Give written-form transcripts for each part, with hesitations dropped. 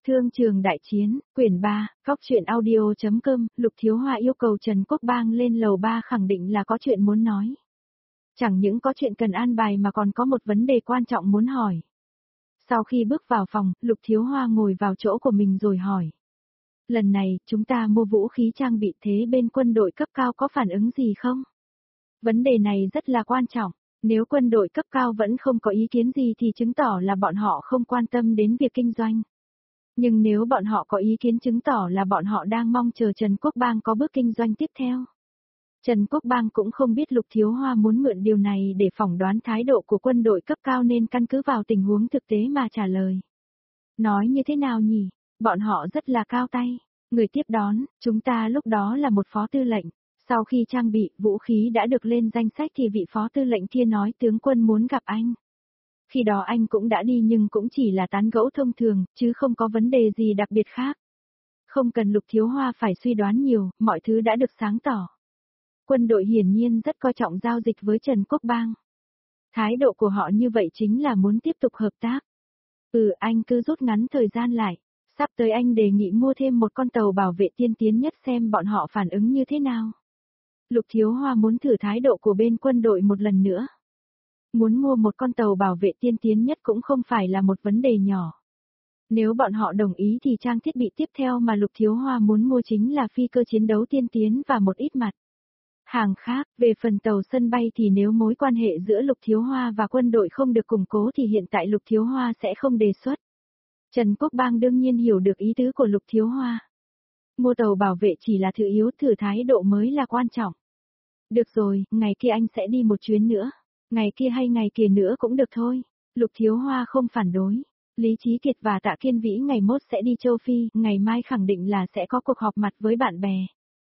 Thương trường đại chiến, quyển 3, góc truyện audio.com, Lục Thiếu Hoa yêu cầu Trần Quốc Bang lên lầu 3 khẳng định là có chuyện muốn nói. Chẳng những có chuyện cần an bài mà còn có một vấn đề quan trọng muốn hỏi. Sau khi bước vào phòng, Lục Thiếu Hoa ngồi vào chỗ của mình rồi hỏi. Lần này, chúng ta mua vũ khí trang bị thế bên quân đội cấp cao có phản ứng gì không? Vấn đề này rất là quan trọng. Nếu quân đội cấp cao vẫn không có ý kiến gì thì chứng tỏ là bọn họ không quan tâm đến việc kinh doanh. Nhưng nếu bọn họ có ý kiến chứng tỏ là bọn họ đang mong chờ Trần Quốc Bang có bước kinh doanh tiếp theo. Trần Quốc Bang cũng không biết Lục Thiếu Hoa muốn mượn điều này để phỏng đoán thái độ của quân đội cấp cao nên căn cứ vào tình huống thực tế mà trả lời. Nói như thế nào nhỉ? Bọn họ rất là cao tay. Người tiếp đón, chúng ta lúc đó là một phó tư lệnh. Sau khi trang bị, vũ khí đã được lên danh sách thì vị phó tư lệnh kia nói tướng quân muốn gặp anh. Khi đó anh cũng đã đi nhưng cũng chỉ là tán gẫu thông thường, chứ không có vấn đề gì đặc biệt khác. Không cần Lục Thiếu Hoa phải suy đoán nhiều, mọi thứ đã được sáng tỏ. Quân đội hiển nhiên rất coi trọng giao dịch với Trần Quốc Bang. Thái độ của họ như vậy chính là muốn tiếp tục hợp tác. Anh cứ rút ngắn thời gian lại. Sắp tới anh đề nghị mua thêm một con tàu bảo vệ tiên tiến nhất xem bọn họ phản ứng như thế nào. Lục Thiếu Hoa muốn thử thái độ của bên quân đội một lần nữa. Muốn mua một con tàu bảo vệ tiên tiến nhất cũng không phải là một vấn đề nhỏ. Nếu bọn họ đồng ý thì trang thiết bị tiếp theo mà Lục Thiếu Hoa muốn mua chính là phi cơ chiến đấu tiên tiến và một ít mặt hàng khác. Về phần tàu sân bay thì nếu mối quan hệ giữa Lục Thiếu Hoa và quân đội không được củng cố thì hiện tại Lục Thiếu Hoa sẽ không đề xuất. Trần Quốc Bang đương nhiên hiểu được ý tứ của Lục Thiếu Hoa. Mua tàu bảo vệ chỉ là thử yếu, thử thái độ mới là quan trọng. Được rồi, ngày kia anh sẽ đi một chuyến nữa. Ngày kia hay ngày kia nữa cũng được thôi. Lục Thiếu Hoa không phản đối. Lý Chí Kiệt và Tạ Kiên Vĩ ngày mốt sẽ đi châu Phi, ngày mai khẳng định là sẽ có cuộc họp mặt với bạn bè.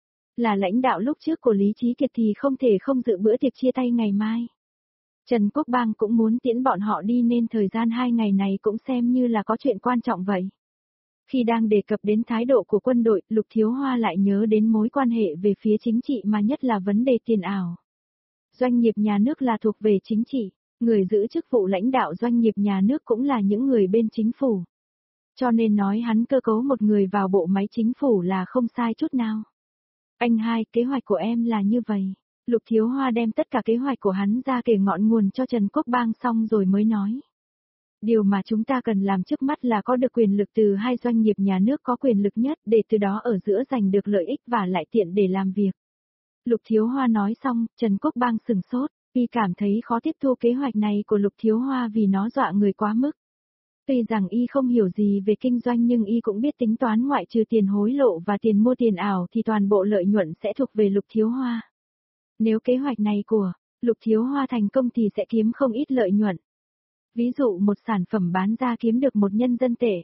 Là lãnh đạo lúc trước của Lý Chí Kiệt thì không thể không dự bữa tiệc chia tay ngày mai. Trần Quốc Bang cũng muốn tiễn bọn họ đi nên thời gian 2 ngày này cũng xem như là có chuyện quan trọng vậy. Khi đang đề cập đến thái độ của quân đội, Lục Thiếu Hoa lại nhớ đến mối quan hệ về phía chính trị mà nhất là vấn đề tiền ảo. Doanh nghiệp nhà nước là thuộc về chính trị, người giữ chức vụ lãnh đạo doanh nghiệp nhà nước cũng là những người bên chính phủ. Cho nên nói hắn cơ cấu một người vào bộ máy chính phủ là không sai chút nào. Anh hai, kế hoạch của em là như vậy. Lục Thiếu Hoa đem tất cả kế hoạch của hắn ra kể ngọn nguồn cho Trần Quốc Bang xong rồi mới nói. Điều mà chúng ta cần làm trước mắt là có được quyền lực từ hai doanh nghiệp nhà nước có quyền lực nhất để từ đó ở giữa giành được lợi ích và lại tiện để làm việc. Lục Thiếu Hoa nói xong, Trần Quốc Bang sừng sốt, y cảm thấy khó tiếp thu kế hoạch này của Lục Thiếu Hoa vì nó dọa người quá mức. Tuy rằng y không hiểu gì về kinh doanh nhưng y cũng biết tính toán ngoại trừ tiền hối lộ và tiền mua tiền ảo thì toàn bộ lợi nhuận sẽ thuộc về Lục Thiếu Hoa. Nếu kế hoạch này của Lục Thiếu Hoa thành công thì sẽ kiếm không ít lợi nhuận. Ví dụ một sản phẩm bán ra kiếm được 1 nhân dân tệ.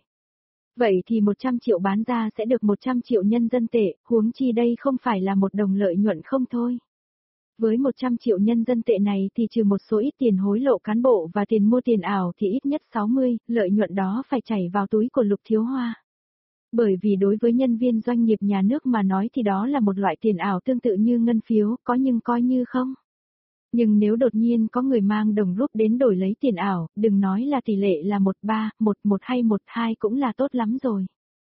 Vậy thì 100 triệu bán ra sẽ được 100 triệu nhân dân tệ, huống chi đây không phải là 1 đồng lợi nhuận không thôi. Với 100 triệu nhân dân tệ này thì trừ một số ít tiền hối lộ cán bộ và tiền mua tiền ảo thì ít nhất 60, lợi nhuận đó phải chảy vào túi của Lục Thiếu Hoa. Bởi vì đối với nhân viên doanh nghiệp nhà nước mà nói thì đó là một loại tiền ảo tương tự như ngân phiếu, có nhưng coi như không. Nhưng nếu đột nhiên có người mang đồng rúp đến đổi lấy tiền ảo, đừng nói là tỷ lệ là 13, 11 hay 12 cũng là tốt lắm rồi.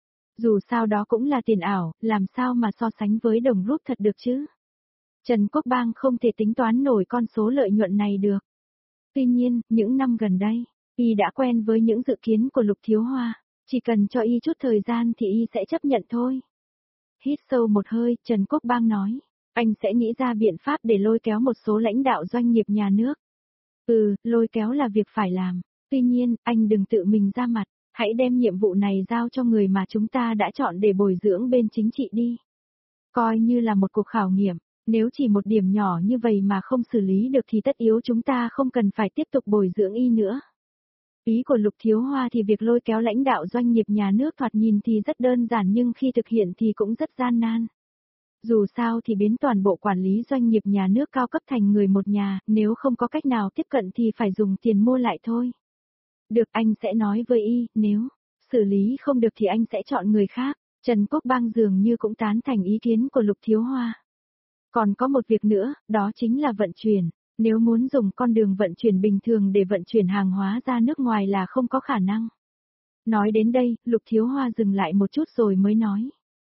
Dù sao đó cũng là tiền ảo, làm sao mà so sánh với đồng rúp thật được chứ? Trần Quốc Bang không thể tính toán nổi con số lợi nhuận này được. Tuy nhiên, những năm gần đây, y đã quen với những dự kiến của Lục Thiếu Hoa, chỉ cần cho y chút thời gian thì y sẽ chấp nhận thôi. Hít sâu một hơi, Trần Quốc Bang nói. Anh sẽ nghĩ ra biện pháp để lôi kéo một số lãnh đạo doanh nghiệp nhà nước. Lôi kéo là việc phải làm. Tuy nhiên, anh đừng tự mình ra mặt. Hãy đem nhiệm vụ này giao cho người mà chúng ta đã chọn để bồi dưỡng bên chính trị đi. Coi như là một cuộc khảo nghiệm. Nếu chỉ một điểm nhỏ như vậy mà không xử lý được thì tất yếu chúng ta không cần phải tiếp tục bồi dưỡng y nữa. Ý của Lục Thiếu Hoa thì việc lôi kéo lãnh đạo doanh nghiệp nhà nước thoạt nhìn thì rất đơn giản nhưng khi thực hiện thì cũng rất gian nan. Dù sao thì biến toàn bộ quản lý doanh nghiệp nhà nước cao cấp thành người một nhà, nếu không có cách nào tiếp cận thì phải dùng tiền mua lại thôi. Được, anh sẽ nói với y, nếu xử lý không được thì anh sẽ chọn người khác. Trần Quốc Bang dường như cũng tán thành ý kiến của Lục Thiếu Hoa. Còn có một việc nữa, đó chính là vận chuyển. Nếu muốn dùng con đường vận chuyển bình thường để vận chuyển hàng hóa ra nước ngoài là không có khả năng. Nói đến đây, Lục Thiếu Hoa dừng lại một chút rồi mới nói.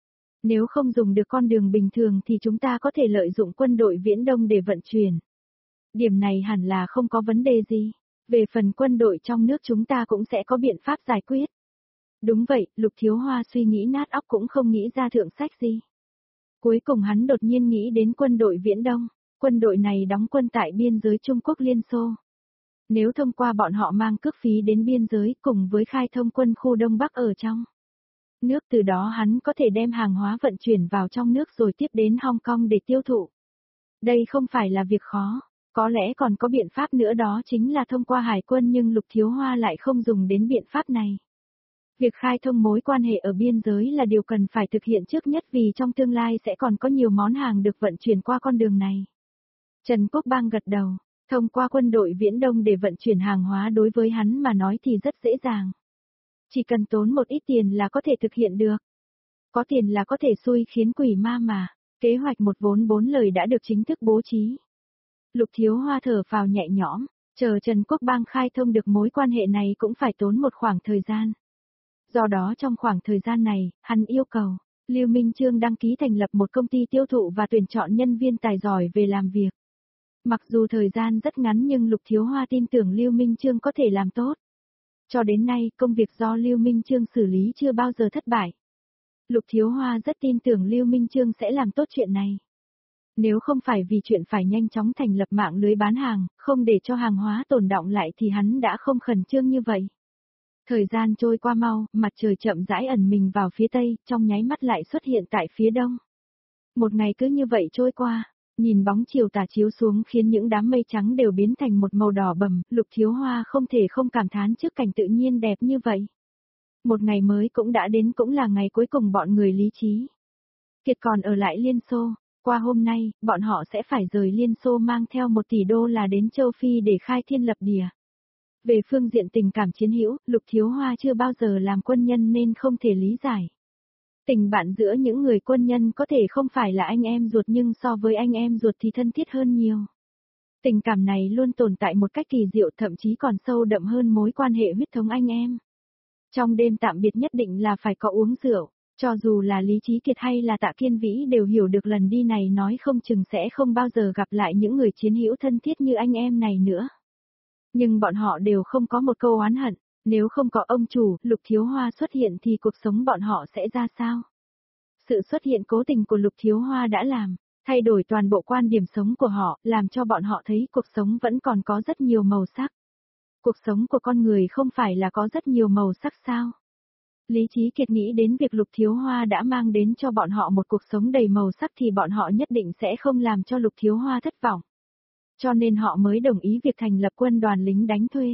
Nếu không dùng được con đường bình thường thì chúng ta có thể lợi dụng quân đội Viễn Đông để vận chuyển. Điểm này hẳn là không có vấn đề gì. Về phần quân đội trong nước chúng ta cũng sẽ có biện pháp giải quyết. Đúng vậy, Lục Thiếu Hoa suy nghĩ nát óc cũng không nghĩ ra thượng sách gì. Cuối cùng hắn đột nhiên nghĩ đến quân đội Viễn Đông. Quân đội này đóng quân tại biên giới Trung Quốc Liên Xô. Nếu thông qua bọn họ mang cước phí đến biên giới cùng với khai thông quân khu Đông Bắc ở trong nước, từ đó hắn có thể đem hàng hóa vận chuyển vào trong nước rồi tiếp đến Hong Kong để tiêu thụ. Đây không phải là việc khó, có lẽ còn có biện pháp nữa, đó chính là thông qua hải quân, nhưng Lục Thiếu Hoa lại không dùng đến biện pháp này. Việc khai thông mối quan hệ ở biên giới là điều cần phải thực hiện trước nhất, vì trong tương lai sẽ còn có nhiều món hàng được vận chuyển qua con đường này. Trần Quốc Bang gật đầu, thông qua quân đội Viễn Đông để vận chuyển hàng hóa đối với hắn mà nói thì rất dễ dàng. Chỉ cần tốn một ít tiền là có thể thực hiện được. Có tiền là có thể xui khiến quỷ ma mà. Kế hoạch một vốn bốn lời đã được chính thức bố trí. Lục Thiếu Hoa thở phào nhẹ nhõm, chờ Trần Quốc Bang khai thông được mối quan hệ này cũng phải tốn một khoảng thời gian. Do đó trong khoảng thời gian này, hắn yêu cầu Lưu Minh Chương đăng ký thành lập một công ty tiêu thụ và tuyển chọn nhân viên tài giỏi về làm việc. Mặc dù thời gian rất ngắn nhưng Lục Thiếu Hoa tin tưởng Lưu Minh Chương có thể làm tốt. Cho đến nay, công việc do Lưu Minh Chương xử lý chưa bao giờ thất bại. Lục Thiếu Hoa rất tin tưởng Lưu Minh Chương sẽ làm tốt chuyện này. Nếu không phải vì chuyện phải nhanh chóng thành lập mạng lưới bán hàng, không để cho hàng hóa tồn đọng lại thì hắn đã không khẩn trương như vậy. Thời gian trôi qua mau, mặt trời chậm rãi ẩn mình vào phía tây, trong nháy mắt lại xuất hiện tại phía đông. Một ngày cứ như vậy trôi qua, nhìn bóng chiều tà chiếu xuống khiến những đám mây trắng đều biến thành một màu đỏ bầm, Lục Thiếu Hoa không thể không cảm thán trước cảnh tự nhiên đẹp như vậy. Một ngày mới cũng đã đến, cũng là ngày cuối cùng bọn người Lý Trí Kiệt còn ở lại Liên Xô. Qua hôm nay, bọn họ sẽ phải rời Liên Xô mang theo 1 tỷ đô la đến châu Phi để khai thiên lập địa. Về phương diện tình cảm chiến hữu, Lục Thiếu Hoa chưa bao giờ làm quân nhân nên không thể lý giải. Tình bạn giữa những người quân nhân có thể không phải là anh em ruột nhưng so với anh em ruột thì thân thiết hơn nhiều. Tình cảm này luôn tồn tại một cách kỳ diệu, thậm chí còn sâu đậm hơn mối quan hệ huyết thống anh em. Trong đêm tạm biệt nhất định là phải có uống rượu, cho dù là Lý Trí Kiệt hay là Tạ Kiên Vĩ đều hiểu được lần đi này nói không chừng sẽ không bao giờ gặp lại những người chiến hữu thân thiết như anh em này nữa. Nhưng bọn họ đều không có một câu oán hận, nếu không có ông chủ, Lục Thiếu Hoa xuất hiện thì cuộc sống bọn họ sẽ ra sao? Sự xuất hiện cố tình của Lục Thiếu Hoa đã làm thay đổi toàn bộ quan điểm sống của họ, làm cho bọn họ thấy cuộc sống vẫn còn có rất nhiều màu sắc. Cuộc sống của con người không phải là có rất nhiều màu sắc sao? Lý Trí Kiệt nghĩ đến việc Lục Thiếu Hoa đã mang đến cho bọn họ một cuộc sống đầy màu sắc thì bọn họ nhất định sẽ không làm cho Lục Thiếu Hoa thất vọng. Cho nên họ mới đồng ý việc thành lập quân đoàn lính đánh thuê.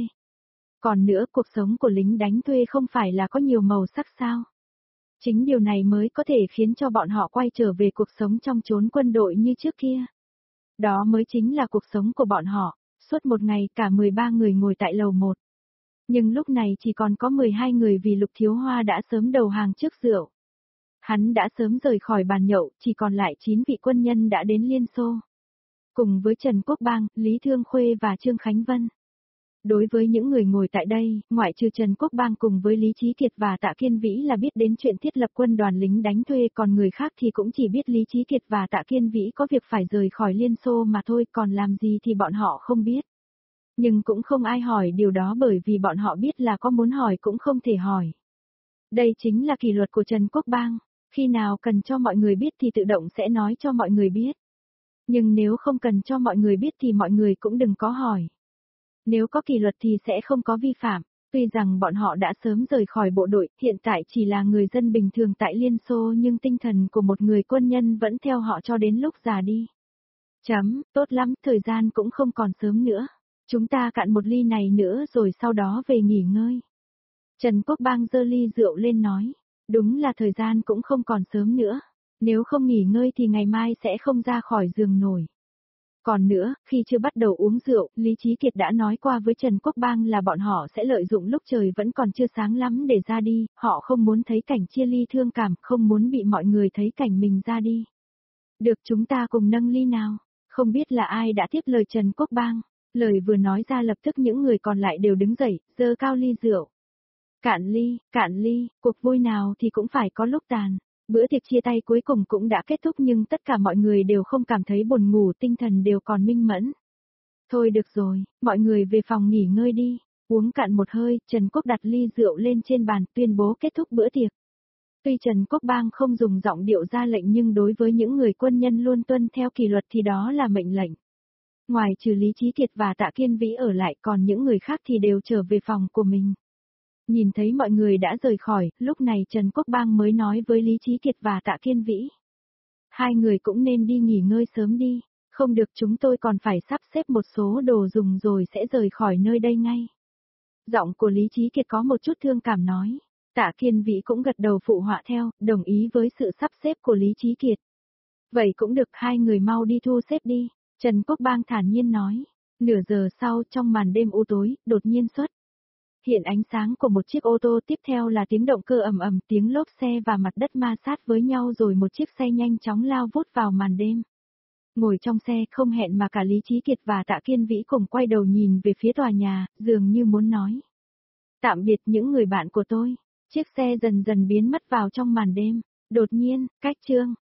Còn nữa, cuộc sống của lính đánh thuê không phải là có nhiều màu sắc sao? Chính điều này mới có thể khiến cho bọn họ quay trở về cuộc sống trong chốn quân đội như trước kia. Đó mới chính là cuộc sống của bọn họ. Suốt một ngày cả 13 người ngồi tại lầu 1. Nhưng lúc này chỉ còn có 12 người vì Lục Thiếu Hoa đã sớm đầu hàng trước rượu. Hắn đã sớm rời khỏi bàn nhậu, chỉ còn lại 9 vị quân nhân đã đến Liên Xô. Cùng với Trần Quốc Bang, Lý Thương Khuê và Trương Khánh Vân. Đối với những người ngồi tại đây, ngoại trừ Trần Quốc Bang cùng với Lý Trí Kiệt và Tạ Kiên Vĩ là biết đến chuyện thiết lập quân đoàn lính đánh thuê, còn người khác thì cũng chỉ biết Lý Trí Kiệt và Tạ Kiên Vĩ có việc phải rời khỏi Liên Xô mà thôi, còn làm gì thì bọn họ không biết. Nhưng cũng không ai hỏi điều đó bởi vì bọn họ biết là có muốn hỏi cũng không thể hỏi. Đây chính là kỷ luật của Trần Quốc Bang, khi nào cần cho mọi người biết thì tự động sẽ nói cho mọi người biết. Nhưng nếu không cần cho mọi người biết thì mọi người cũng đừng có hỏi. Nếu có kỷ luật thì sẽ không có vi phạm, tuy rằng bọn họ đã sớm rời khỏi bộ đội, hiện tại chỉ là người dân bình thường tại Liên Xô nhưng tinh thần của một người quân nhân vẫn theo họ cho đến lúc già đi. Tốt lắm, thời gian cũng không còn sớm nữa. Chúng ta cạn một ly này nữa rồi sau đó về nghỉ ngơi. Trần Quốc Bang giơ ly rượu lên nói, đúng là thời gian cũng không còn sớm nữa. Nếu không nghỉ ngơi thì ngày mai sẽ không ra khỏi giường nổi. Còn nữa, khi chưa bắt đầu uống rượu, Lý Trí Kiệt đã nói qua với Trần Quốc Bang là bọn họ sẽ lợi dụng lúc trời vẫn còn chưa sáng lắm để ra đi, họ không muốn thấy cảnh chia ly thương cảm, không muốn bị mọi người thấy cảnh mình ra đi. Được, chúng ta cùng nâng ly nào. Không biết là ai đã tiếp lời Trần Quốc Bang. Lời vừa nói ra lập tức những người còn lại đều đứng dậy, giơ cao ly rượu. Cạn ly, cuộc vui nào thì cũng phải có lúc tàn. Bữa tiệc chia tay cuối cùng cũng đã kết thúc nhưng tất cả mọi người đều không cảm thấy buồn ngủ, tinh thần đều còn minh mẫn. Thôi được rồi, mọi người về phòng nghỉ ngơi đi. Uống cạn một hơi, Trần Quốc đặt ly rượu lên trên bàn tuyên bố kết thúc bữa tiệc. Tuy Trần Quốc Bang không dùng giọng điệu ra lệnh nhưng đối với những người quân nhân luôn tuân theo kỷ luật thì đó là mệnh lệnh. Ngoài trừ Lý Chí Kiệt và Tạ Kiên Vĩ ở lại còn những người khác thì đều trở về phòng của mình. Nhìn thấy mọi người đã rời khỏi, lúc này Trần Quốc Bang mới nói với Lý Chí Kiệt và Tạ Kiên Vĩ. Hai người cũng nên đi nghỉ ngơi sớm đi, không được chúng tôi còn phải sắp xếp một số đồ dùng rồi sẽ rời khỏi nơi đây ngay. Giọng của Lý Chí Kiệt có một chút thương cảm nói. Tạ Kiên Vĩ cũng gật đầu phụ họa theo, đồng ý với sự sắp xếp của Lý Chí Kiệt. Vậy cũng được, hai người mau đi thu xếp đi, Trần Quốc Bang thản nhiên nói. Nửa giờ sau trong màn đêm u tối, đột nhiên xuất hiện ánh sáng của một chiếc ô tô, tiếp theo là tiếng động cơ ầm ầm, tiếng lốp xe và mặt đất ma sát với nhau rồi một chiếc xe nhanh chóng lao vút vào màn đêm. Ngồi trong xe không hẹn mà cả Lý Chí Kiệt và Tạ Kiên Vĩ cùng quay đầu nhìn về phía tòa nhà, dường như muốn nói. Tạm biệt những người bạn của tôi. Chiếc xe dần dần biến mất vào trong màn đêm. Đột nhiên, cách chương